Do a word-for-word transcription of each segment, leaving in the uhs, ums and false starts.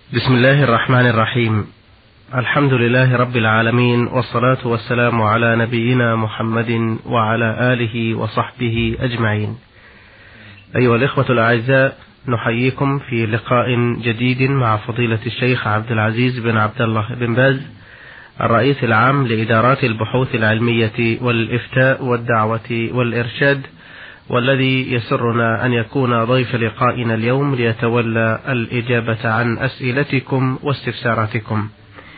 بسم الله الرحمن الرحيم. الحمد لله رب العالمين، والصلاة والسلام على نبينا محمد وعلى آله وصحبه أجمعين. أيها الإخوة الأعزاء، نحييكم في لقاء جديد مع فضيلة الشيخ عبد العزيز بن عبد الله بن باز، الرئيس العام لإدارات البحوث العلمية والإفتاء والدعوة والإرشاد، والذي يسرنا أن يكون ضيف لقائنا اليوم ليتولى الإجابة عن أسئلتكم واستفساراتكم.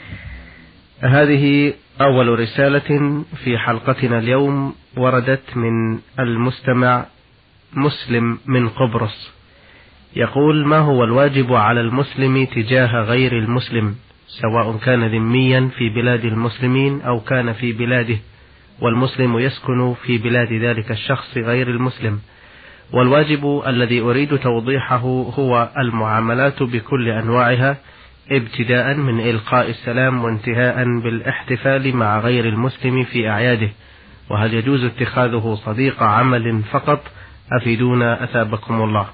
هذه أول رسالة في حلقتنا اليوم وردت من المستمع مسلم من قبرص، يقول: ما هو الواجب على المسلم تجاه غير المسلم، سواء كان ذميا في بلاد المسلمين أو كان في بلاده والمسلم يسكن في بلاد ذلك الشخص غير المسلم؟ والواجب الذي أريد توضيحه هو المعاملات بكل أنواعها، ابتداء من إلقاء السلام وانتهاء بالاحتفال مع غير المسلم في أعياده، وهل يجوز اتخاذه صديق عمل فقط؟ أفيدونا أثابكم الله.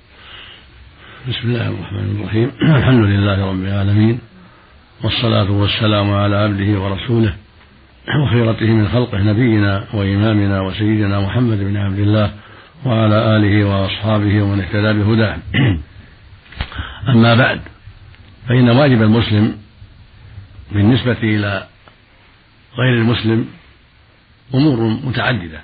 بسم الله الرحمن الرحيم. الحمد لله رب العالمين، والصلاة والسلام على عبده ورسوله وخيرته من خلقه، نبينا وإمامنا وسيدنا محمد بن عبد الله وعلى آله وأصحابه ومن اهتدى بهداه. أما بعد، فإن واجب المسلم بالنسبة إلى غير المسلم أمور متعددة،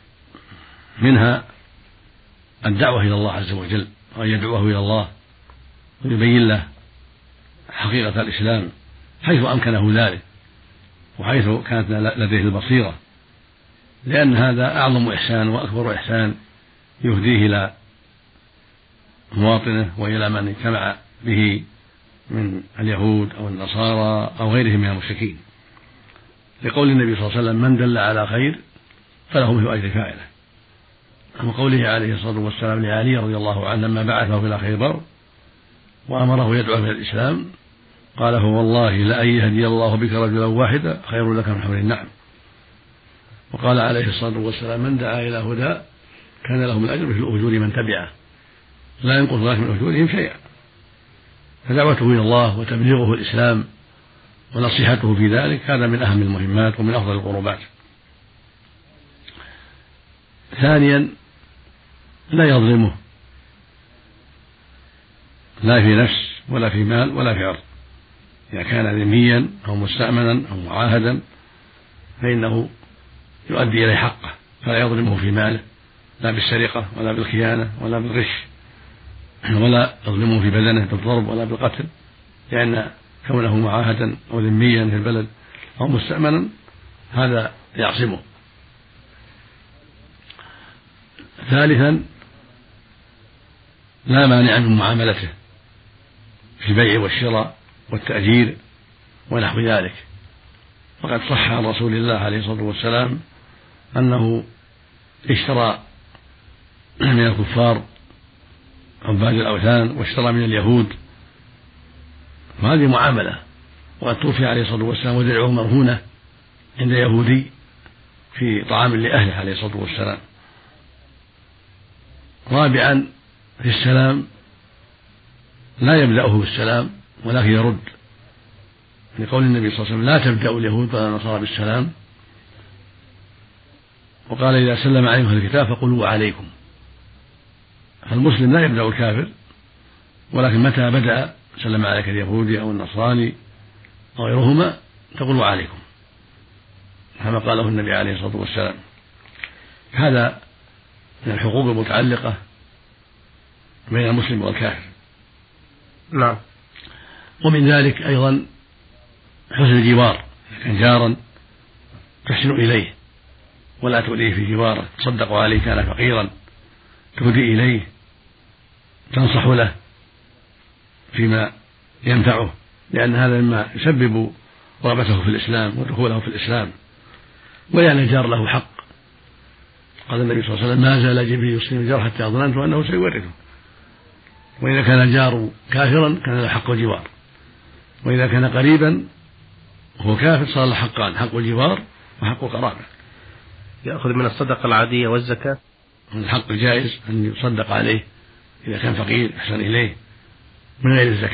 منها الدعوة إلى الله عز وجل، وأن يدعوه إلى الله ويبين له حقيقة الإسلام حيث أمكنه ذلك وحيث كانت لديه البصيرة، لأن هذا أعظم إحسان وأكبر إحسان يهديه إلى مواطنه وإلى من اجتمع به من اليهود أو النصارى أو غيرهم من المشركين، لقول النبي صلى الله عليه وسلم: من دل على خير فله مثل أجر فاعله. وقوله عليه الصلاة والسلام لعلي رضي الله عنه لما بعثه إلى خيبر وأمره يدعو إلى الإسلام، قال: فوالله لأن يهدي الله بك رجلا واحدا خير لك من حمر النعم. وقال عليه الصلاة والسلام: من دعا إلى هدى كان له من أجر مثل أجور من تبعه لا ينقص ذلك من أجورهم شيئا. فدعوته إلى الله وتبليغه الإسلام ونصيحته في ذلك هذا من أهم المهمات ومن أفضل القربات. ثانيا، لا يظلمه، لا في نفس ولا في مال ولا في عرض. إذا كان ذميا أو مستأمنا أو معاهدا فإنه يؤدي إليه حقه، فلا يظلمه في ماله، لا بالسرقة ولا بالخيانة ولا بالغش، ولا يظلمه في بدنه بالضرب ولا بالقتل، لأن كونه معاهدا أو ذميا في البلد أو مستأمنا هذا يعصمه. ثالثا، لا مانع من معاملته في البيع والشراء والتأجير ونحو ذلك، وقد صح عن رسول الله عليه الصلاة والسلام أنه اشترى من الكفار عباد الأوثان واشترى من اليهود، وهذه معاملة. وقد توفي عليه الصلاة والسلام ودرعه مرهونة عند يهودي في طعام لأهله عليه الصلاة والسلام. رابعا، في السلام لا يبدأه بالسلام ولكن يرد، لقول النبي صلى الله عليه وسلم: لا تبدأوا اليهود ولا النصارى بالسلام. وقال: إذا سلم عليكم الكتاب فقولوا عليكم. فالمسلم لا يبدأ الكافر، ولكن متى بدأ سلم عليك اليهودي أو النصراني أو غيرهما تقول عليكم، كما قاله النبي عليه الصلاة والسلام. هذا من الحقوق المتعلقة بين المسلم والكافر. نعم. ومن ذلك أيضا حسن الجوار، إذا كان جارا تحسن إليه ولا تؤذيه في جواره، تصدق عليه كان فقيرا تهدي إليه، تنصح له فيما ينفعه، لأن هذا مما يسبب رغبته في الإسلام ودخوله في الإسلام. ولأن الجار له حق، قال النبي صلى الله عليه وسلم: ما زال جبريل يوصيني الجار حتى ظننت أنه سيورثه. وإذا كان الجار كافرا كان له حق الجوار، وإذا كان قريبا وهو كافر صار له حقان: حق الجوار وحق القرابة. يأخذ من الصدقة العادية والزكاة. من الحق الجائز أن يصدق عليه إذا كان فقير يحسن إليه من غير الزكاة،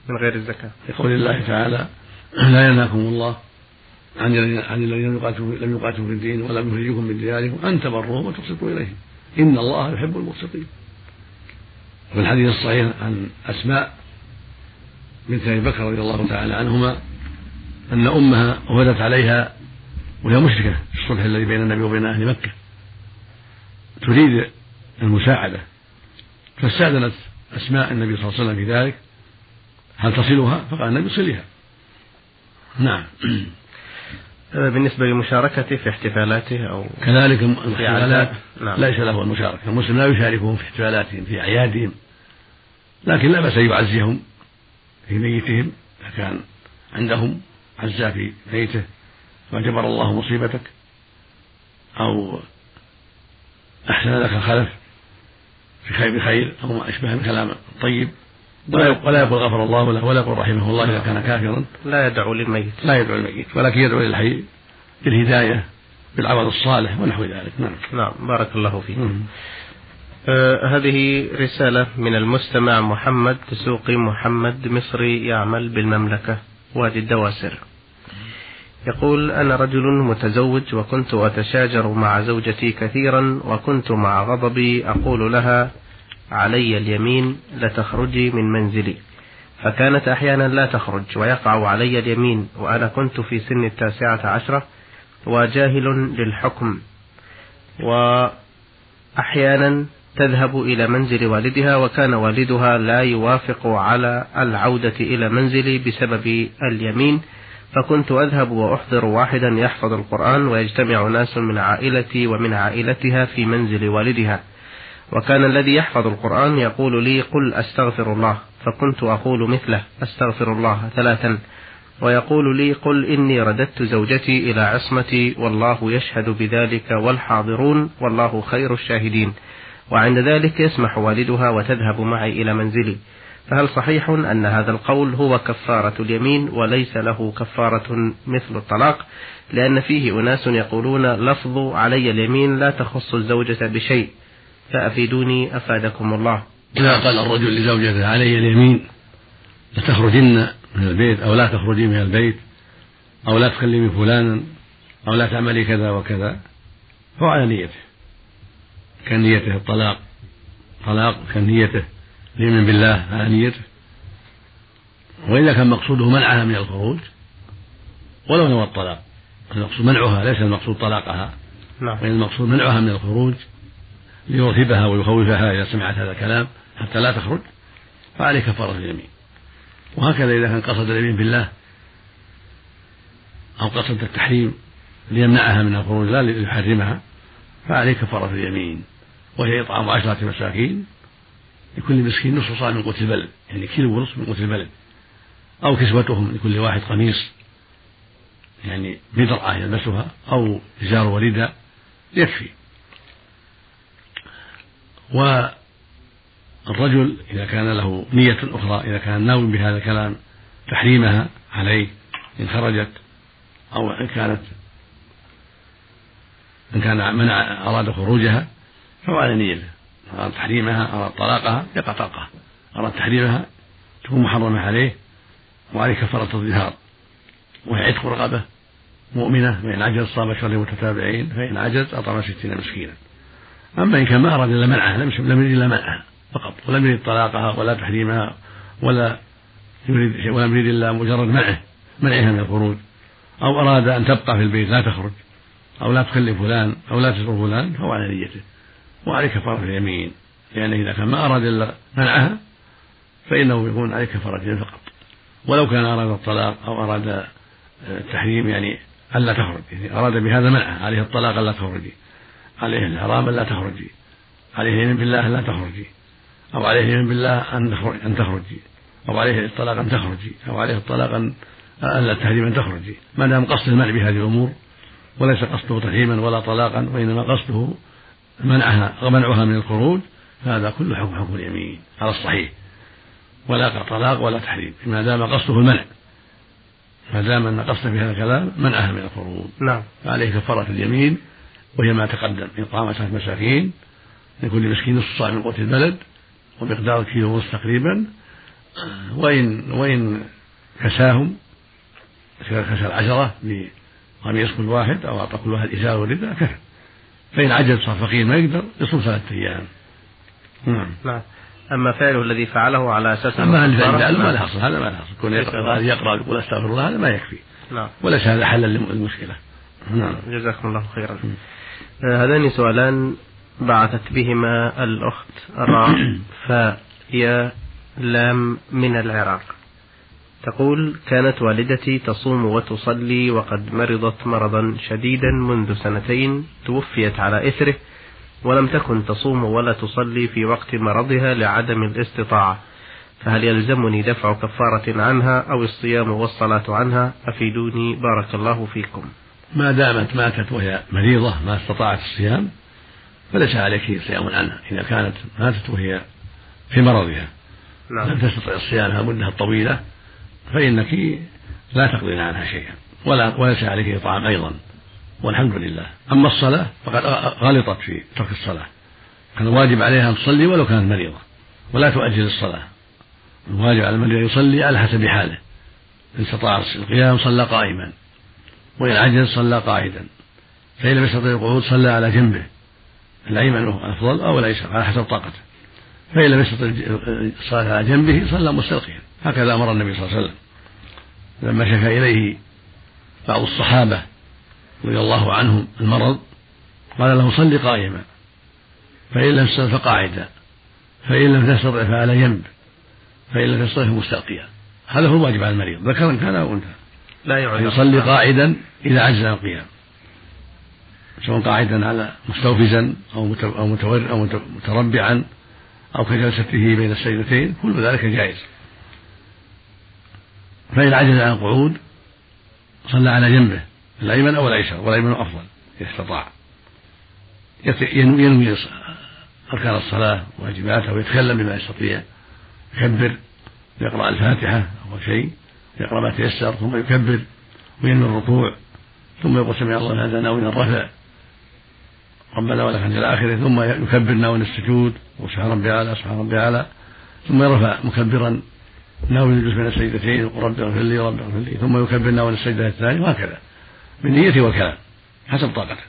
من غير الزكاة. يقول الله تعالى: لا ينهاكم الله عن الذين لم يقاتلوا في الدين ولم يخرجوكم من دياركم أن تبروهم وتقسطوا إليهم إن الله يحب المقسطين. وفي الحديث الصحيح عن أسماء بنت أبي بكر رضي الله تعالى عنهما أن أمها وفدت عليها وهي مشركة في الصلح الذي بين النبي وبين أهل مكة تريد المساعدة، فاستأذنت أسماء النبي صلى الله عليه وسلم في ذلك: هل تصلها؟ فقال النبي: صلها. نعم. بالنسبة لمشاركته في احتفالاته أو كذلك الاحتفالات نعم. ليس له المشاركة، المسلم لا يشاركهم في احتفالاتهم في أعيادهم، لكن لا بأس يعزيهم في ميتهم إذا كان عندهم عزاء في ميته وجبر الله مصيبتك أو أحسن لك الخلف في خير بخير أو ما أشبه من كلام طيب، ولا يقول غفر الله له ولا يقول رحمه الله إذا كان كافرا، لا يدعو للميت لا يدعو للميت ولكن يدعو للحي بالهداية بالعمل الصالح ونحو ذلك. نعم. نعم بارك الله فيك. آه هذه رسالة من المستمع محمد دسوقي محمد مصري يعمل بالمملكة وادي الدواسر. يقول: أنا رجل متزوج وكنت أتشاجر مع زوجتي كثيرا، وكنت مع غضبي أقول لها: علي اليمين لتخرجي من منزلي، فكانت أحيانا لا تخرج ويقع علي اليمين، وأنا كنت في سن التاسعة عشرة وجاهل للحكم، وأحيانا تذهب إلى منزل والدها، وكان والدها لا يوافق على العودة إلى منزلي بسبب اليمين، فكنت أذهب وأحضر واحدا يحفظ القرآن، ويجتمع ناس من عائلتي ومن عائلتها في منزل والدها، وكان الذي يحفظ القرآن يقول لي: قل أستغفر الله، فكنت أقول مثله أستغفر الله ثلاثا، ويقول لي: قل إني رددت زوجتي إلى عصمتي والله يشهد بذلك والحاضرون والله خير الشاهدين، وعند ذلك يسمح والدها وتذهب معي إلى منزلي، فهل صحيح أن هذا القول هو كفارة اليمين وليس له كفارة مثل الطلاق؟ لأن فيه أناس يقولون لفظ علي اليمين لا تخص الزوجة بشيء، فأفيدوني أفادكم الله. إذا قال الرجل لزوجته: علي اليمين لتخرجن من البيت أو لا تخرجي من البيت أو لا تكلمي فلانا أو لا تعملي كذا وكذا، فهو على نيته كنيته الطلاق طلاق كنيته اليمين بالله على نيته. وإذا كان مقصوده منعها من الخروج ولو نوى الطلاق، المقصود منعها ليس المقصود طلاقها، وإن المقصود منعها من الخروج ليرهبها ويخوفها إذا سمعت هذا الكلام حتى لا تخرج، فعليه كفارة اليمين. وهكذا إذا كان قصد اليمين بالله أو قصد التحريم ليمنعها من الخروج لا ليحرمها، فعليه كفارة اليمين، وهي إطعام عشرة مساكين لكل مسكين نصف صاع من قوت البلد، يعني كيلو ونصف من قوت البلد، أو كسوتهم لكل واحد قميص يعني بدرعة يلبسها أو إزار ورداء يكفي. والرجل إذا كان له نية أخرى، إذا كان ناوي بهذا الكلام تحريمها عليه إن خرجت أو إن كانت إن كان منع أراد خروجها فهو على نيته، أراد تحريمها أراد طلاقها يقع طلقها، أراد تحريمها تكون محرمة عليه وعليه كفارة الظهار وهي عتق رقبة مؤمنة، فإن عجز صام شهرين متتابعين، فإن عجز أطعم ستين مسكينا. أما إن كان ما أراد إلا منعها لم يريد إلا منعها فقط ولم يريد طلاقها ولا تحريمها ولا يريد ولم يريد إلا مجرد منعه منعها من الخروج، أو أراد أن تبقى في البيت لا تخرج أو لا تكلم فلان أو لا تزور فلان، فهو على نيته وعليه كفارة اليمين، لأنه إذا كان ما أراد إلا منعها فإنه يكون عليه كفارة اليمين فقط. ولو كان أراد الطلاق أو أراد التحريم يعني ألا تخرج، يعني أراد بهذا منعها، عليه الطلاق ألا تخرجي، عليه الحرام ألا تخرجي، عليه اليمين بالله ألا تخرجي، أو عليه اليمين بالله أن تخرجي، أو عليه الطلاق أن تخرجي، أو عليه الطلاق أن ألا التحريم أن تخرجي، ما دام قصد المنع بهذه الأمور وليس قصده تحريما ولا طلاقا وإنما قصده منعها منعها من الخروج، فهذا كله حكم حكم اليمين على الصحيح، ولا طلاق ولا تحريم ما دام قصده المنع، ما دام أن قصده بهذا الكلام منعها من الخروج. نعم. فعليه كفارة اليمين وهي ما تقدم من إطعام عشرة مساكين لكل مسكين نصف صاع من قوت البلد ومقدار كيلو ونصف تقريبا، وإن وإن كساهم كسى العشرة بقميص كل واحد أو أعطى كل واحد إزار ورداء كفى. فإن عجز صار فقير ما يقدر يصوم ثلاثة أيام. نعم. نعم. أما فعله الذي فعله على أساس أما اللي فعله ما له حصل، هذا ما له حصل. كون يقرأ يقرأ يقول أستغفر الله هذا ما يكفي. نعم. وليس هذا حلا للمشكلة. نعم. جزاكم الله خيرا. هذان سؤالان بعثت بهما الأخت راء فيا لام من العراق. تقول: كانت والدتي تصوم وتصلي وقد مرضت مرضا شديدا منذ سنتين، توفيت على إثره، ولم تكن تصوم ولا تصلي في وقت مرضها لعدم الاستطاعة، فهل يلزمني دفع كفارة عنها أو الصيام والصلاة عنها؟ أفيدوني بارك الله فيكم. ما دامت ماتت وهي مريضة ما استطاعت الصيام فليس عليك صيام عنها. إذا كانت ماتت وهي في مرضها نعم. لم تستطع صيامها مدة طويلة فإنك لا تقضين عنها شيئا ولا وليس عليك إطعام أيضا، والحمد لله. أما الصلاة فقد غلطت في ترك الصلاة، كان الواجب عليها أن تصلي ولو كانت مريضة ولا تؤجل الصلاة. الواجب على المريض يصلي على حسب حاله، إن استطاع القيام صلى قائما، وإن عجز صلى قاعدا، فإن لم يستطع القعود صلى على جنبه الأيمن أفضل أو الأيسر على حسب طاقته، فإن لم يستطع الصلاة على جنبه صلى مستلقيا. هكذا أمر النبي صلى الله عليه وسلم لما شكى إليه بعض الصحابة رضي الله عنهم المرض قال له: صل قائما، فإن لم تستطع فقاعدا، فإن لم تستطع فعلى جنب، فإن لم تستطع فمستلقيا. هذا هو الواجب على المريض ذكرا كان أو أنثى، لا يعذر. يصلي قاعدا إذا عجز عن القيام، سواء قاعدا على مستوفزا أو أو متربعا أو كجلسته بين السجدتين، كل ذلك جائز. فإن عجز عن القعود صلى على جنبه الأيمن أو الأيسر، والأيمن أفضل إذا استطاع. ينوي أركان الصلاة وواجباتها ويتكلم بما يستطيع، يكبر يقرأ الفاتحة أول شيء، يقرأ ما تيسر، ثم يكبر وينوي الركوع، ثم يقول سمع الله لمن حمده ناوي الرفع ربنا ولك الحمد إلى آخره، ثم يكبر ناوي السجود وسبحان ربي أعلى سبحان ربي أعلى، ثم يرفع مكبرا ناوي الجلوس بين السجدتين يقول رب اغفر لي رب اغفر لي، ثم يكبر ناوي السجدة الثانية، وهكذا بالنية والكلام حسب طاقته.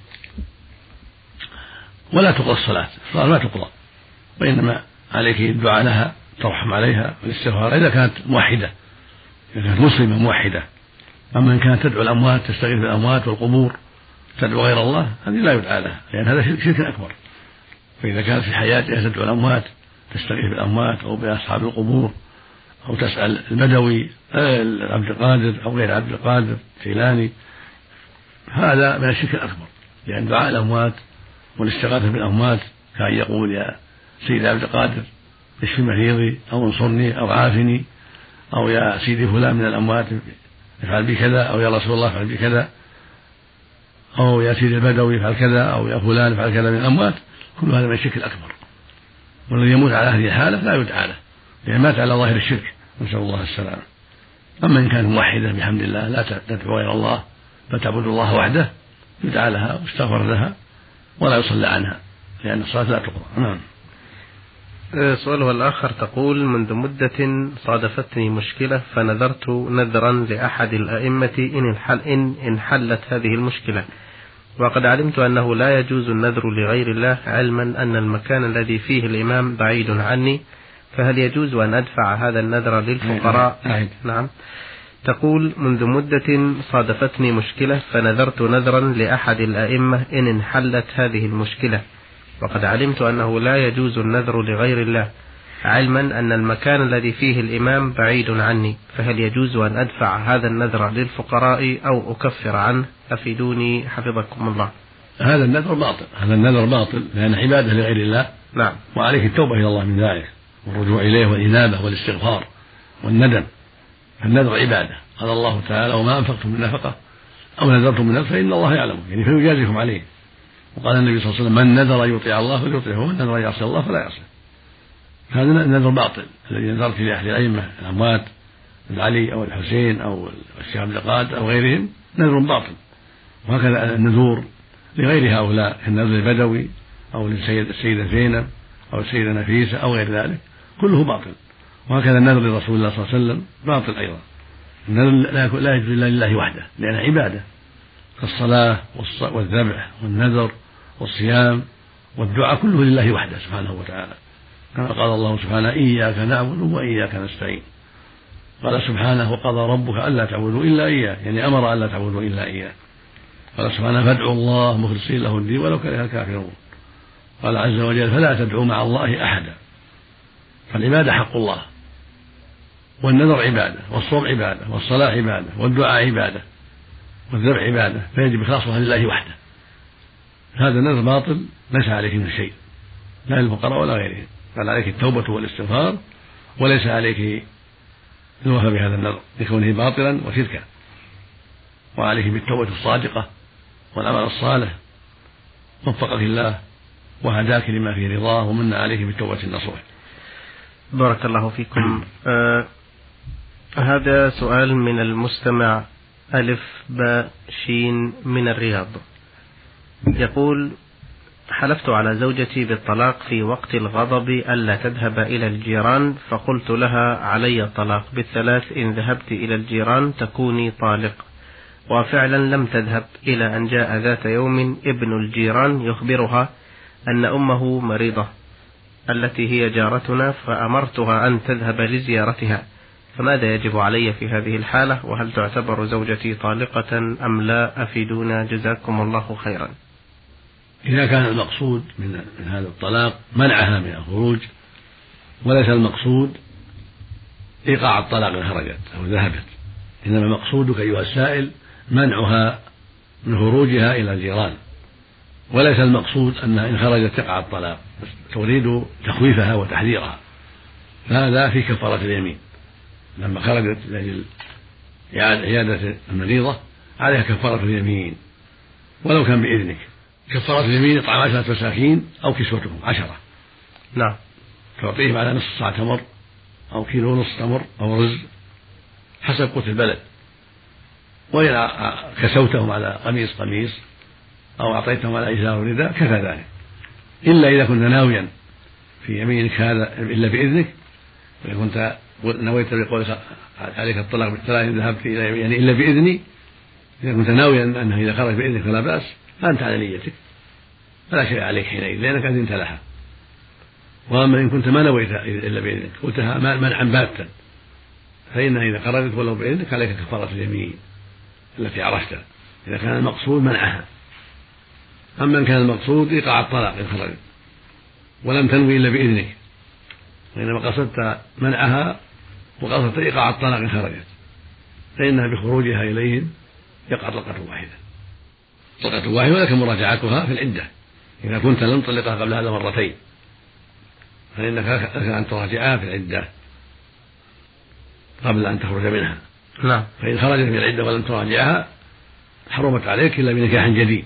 ولا تقضى الصلاة، الصلاة ما تقضى، وإنما عليك الدعاء لها ترحم عليها والاستغفار إذا كانت موحدة، إذا كانت مسلمة موحدة. أما إن كانت تدعو الأموات تستغيث بالأموات والقبور تدعو غير الله هذه لا يدعى لها، لأن هذا شرك أكبر. فإذا كانت في حياتها تدعو الأموات تستغيث بالأموات أو بأصحاب القبور أو تسأل البدوي عبد القادر أو غير عبد القادر الجيلاني، هذا من الشرك الأكبر، لأن دعاء الأموات والاستغاثة بالأموات كان يقول يا سيدي عبد القادر اشف مريضي أو انصرني أو عافني، أو يا سيدي فلان من الأموات افعل بي كذا، أو يا رسول الله افعل بي كذا، أو يا سيدي البدوي افعل كذا، أو يا فلان افعل كذا من الأموات، كل هذا من الشرك الأكبر. والذي يموت على هذه الحالة لا يدعى له، لأن مات على ظاهر الشرك، نسأل الله السلامة. أما إن كانت موحدة بحمد الله لا تدعو غير الله بل تعبد الله وحده يدعى لها واستغفر لها ولا يصلى عنها، لأن الصلاة لا تقضى. نعم. سؤالها الآخر تقول: منذ مدة صادفتني مشكلة فنذرت نذرا لأحد الأئمة إن انحل إن انحلت هذه المشكلة، وقد علمت أنه لا يجوز النذر لغير الله، علما أن المكان الذي فيه الإمام بعيد عني، فهل يجوز أن أدفع هذا النذر للفقراء؟ عيد. نعم. تقول: منذ مدة صادفتني مشكلة فنذرت نذرا لأحد الأئمة إن انحلت هذه المشكلة، وقد علمت أنه لا يجوز النذر لغير الله، علما أن المكان الذي فيه الإمام بعيد عني، فهل يجوز أن أدفع هذا النذر للفقراء أو أكفر عنه؟ أفيدوني حفظكم الله. هذا النذر باطل، هذا النذر باطل لأن عبادة لغير الله. نعم. وعليك التوبة إلى الله من ذلك والرجوع إليه والإنابة والاستغفار والندم. فالنذر عبادة، قال الله تعالى: وما أنفقتم من نفقة أو نذرتم من نذر فإن الله يعلمه، يعني فيجازيكم عليه. وقال النبي صلى الله عليه وسلم: من نذر يطيع الله فليطيعه، ومن نذر يعصي الله فلا يعصيه. هذا النذر باطل الذي نذرت لأحد الأئمة الأموات علي أو الحسين أو الشيخ عبد القادر أو غيرهم نذر باطل. وهكذا النذور لغير هؤلاء كالنذر البدوي أو للسيدة زينب أو السيدة نفيسة أو غير ذلك كله باطل. وهكذا النذر لرسول الله صلى الله عليه وسلم باطل أيضا. النذر لا يجوز إلا لله وحده لأنها عبادة كالصلاة والذبح والنذر والصيام والدعاء كله لله وحده سبحانه وتعالى، كما قال الله سبحانه إياك نعبد وإياك نستعين. قال سبحانه وقضى ربك ألا تعبدوا إلا إياه، يعني أمر ألا تعبدوا إلا إياه. قال سبحانه فادعوا الله مخلصين له الدين ولو كره الكافرون. قال عز وجل فلا تدعوا مع الله أحدا. فالعبادة حق الله، والنذر عبادة، والصوم عبادة، والصلاة عبادة، والدعاء عبادة، والذبح عبادة، فيجب إخلاصها لله وحده. هذا النذر باطل ليس عليك من شيء، لا للفقراء ولا غيرهم، بل عليك التوبة والاستغفار، وليس عليك الوفاء بهذا النذر لكونه باطلا وشركا، وعليك بالتوبة الصادقة والعمل الصالح. وفقك الله وهداك لما فيه رضاه ومن عليك بالتوبة النصوح. بارك الله فيكم. آه هذا سؤال من المستمع ألف باء شين من الرياض، يقول: حلفت على زوجتي بالطلاق في وقت الغضب ألا تذهب إلى الجيران، فقلت لها علي الطلاق بالثلاث، إن ذهبت إلى الجيران تكوني طالق. وفعلا لم تذهب، إلى أن جاء ذات يوم ابن الجيران يخبرها أن أمه مريضة التي هي جارتنا، فأمرتها أن تذهب لزيارتها، فماذا يجب علي في هذه الحالة؟ وهل تعتبر زوجتي طالقة أم لا؟ أفيدونا جزاكم الله خيرا. إذا كان المقصود من هذا الطلاق منعها من الخروج، وليس المقصود إيقاع الطلاق إن خرجت أو ذهبت، إنما مقصودك أيها السائل منعها من خروجها إلى الجيران، وليس المقصود أنها إن خرجت تقع الطلاق، تريد تخويفها وتحذيرها. فهذا في كفارة اليمين، لما خرجت لأجل عيادة المريضة عليها كفارة اليمين ولو كان بإذنك. كفارة اليمين إطعام عشرة مساكين أو كسوتهم عشرة، نعم، تعطيهم على نصف صاع تمر أو كيلو ونصف تمر أو رز حسب قوت البلد، وإن كسوتهم على قميص قميص أو أعطيتهم على إزار ورداء كفى ذلك، إلا إذا كنت ناويا في يمينك هذا إلا بإذنك، وإذا كنت نويت بقولك عليك الطلاق بالثلاث ذهبت إلى يعني إلا بإذني، إذا كنت ناويا أنه إذا خرج بإذنك فلا بأس، فأنت على نيتك فلا شيء عليك حينئذ لأنك أذنت لها. وأما إن كنت ما نويت إلا بإذنك قلتها منعا باتا، فإنها إذا خرجت ولو بإذنك عليك كفارة اليمين التي عرفتها إذا كان المقصود منعها. أما إن كان المقصود إيقاع الطلاق إن خرجت ولم تنوي إلا بإذنك، وإنما قصدت منعها وقصدت إيقاع الطلاق إن خرجت، فإنها بخروجها إليهم يقع طلقة واحدة طلقة واحدة ولكن مراجعتها في العدة. إذا كنت لم تطلقها قبل هذا مرتين فإنك لك أن تراجعها في العدة قبل أن تخرج منها. نعم. فإن خرجت من العدة ولم تراجعها حرمت عليك إلا بنكاح جديد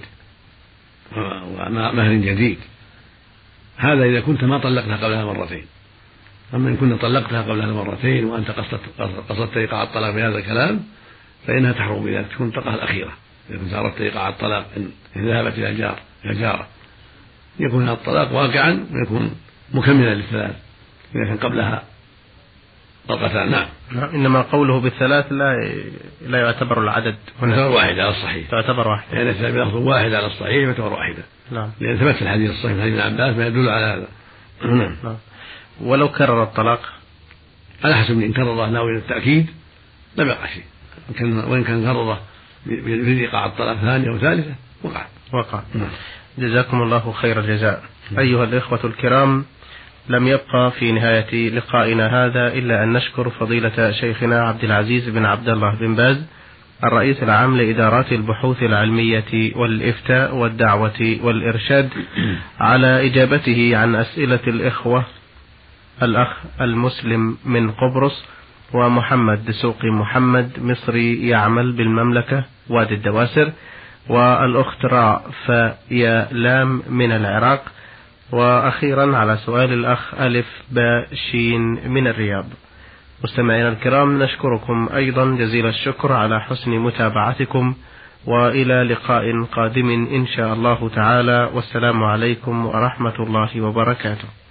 ومهر جديد، هذا إذا كنت ما طلقتها قبلها مرتين. أما إن كنت طلقتها قبلها مرتين وأنت قصدت إيقاع الطلاق بهذا الكلام فإنها تحرم بذلك، تكون الطلقة الأخيرة. إذا كنت أردت إيقاع الطلاق إن ذهبت إلى جار إلى جارة يكون هذا الطلاق واقعا ويكون مكملا للثلاث إذا كان قبلها طلقتان. نعم. إنما قوله بالثلاث لا لا يعتبر العدد هنا تعتبر واحدة على الصحيح، تعتبر واحدة يعني إذا لفظ واحد على الصحيح تعتبر واحدة. نعم. لأن ثبت الحديث الصحيح حديث ابن عباس ما يدل على هذا. نعم. ولو كرر الطلاق على حسب إن كرره ناوي التأكيد لم يقع شيء، وإن كان كرره يريد إيقاع الطلاق ثانية أو ثالثة وقع وقع. نعم. جزاكم الله خير الجزاء. أيها الإخوة الكرام، لم يبقى في نهاية لقائنا هذا إلا أن نشكر فضيلة شيخنا عبد العزيز بن عبد الله بن باز الرئيس العام لإدارات البحوث العلمية والإفتاء والدعوة والإرشاد على إجابته عن أسئلة الإخوة الأخ المسلم من قبرص ومحمد دسوقي محمد مصري يعمل بالمملكة وادي الدواسر، والأخت راء فيا لام من العراق، وأخيرا على سؤال الأخ ألف باء شين من الرياض. مستمعينا الكرام، نشكركم أيضا جزيل الشكر على حسن متابعتكم، وإلى لقاء قادم إن شاء الله تعالى، والسلام عليكم ورحمة الله وبركاته.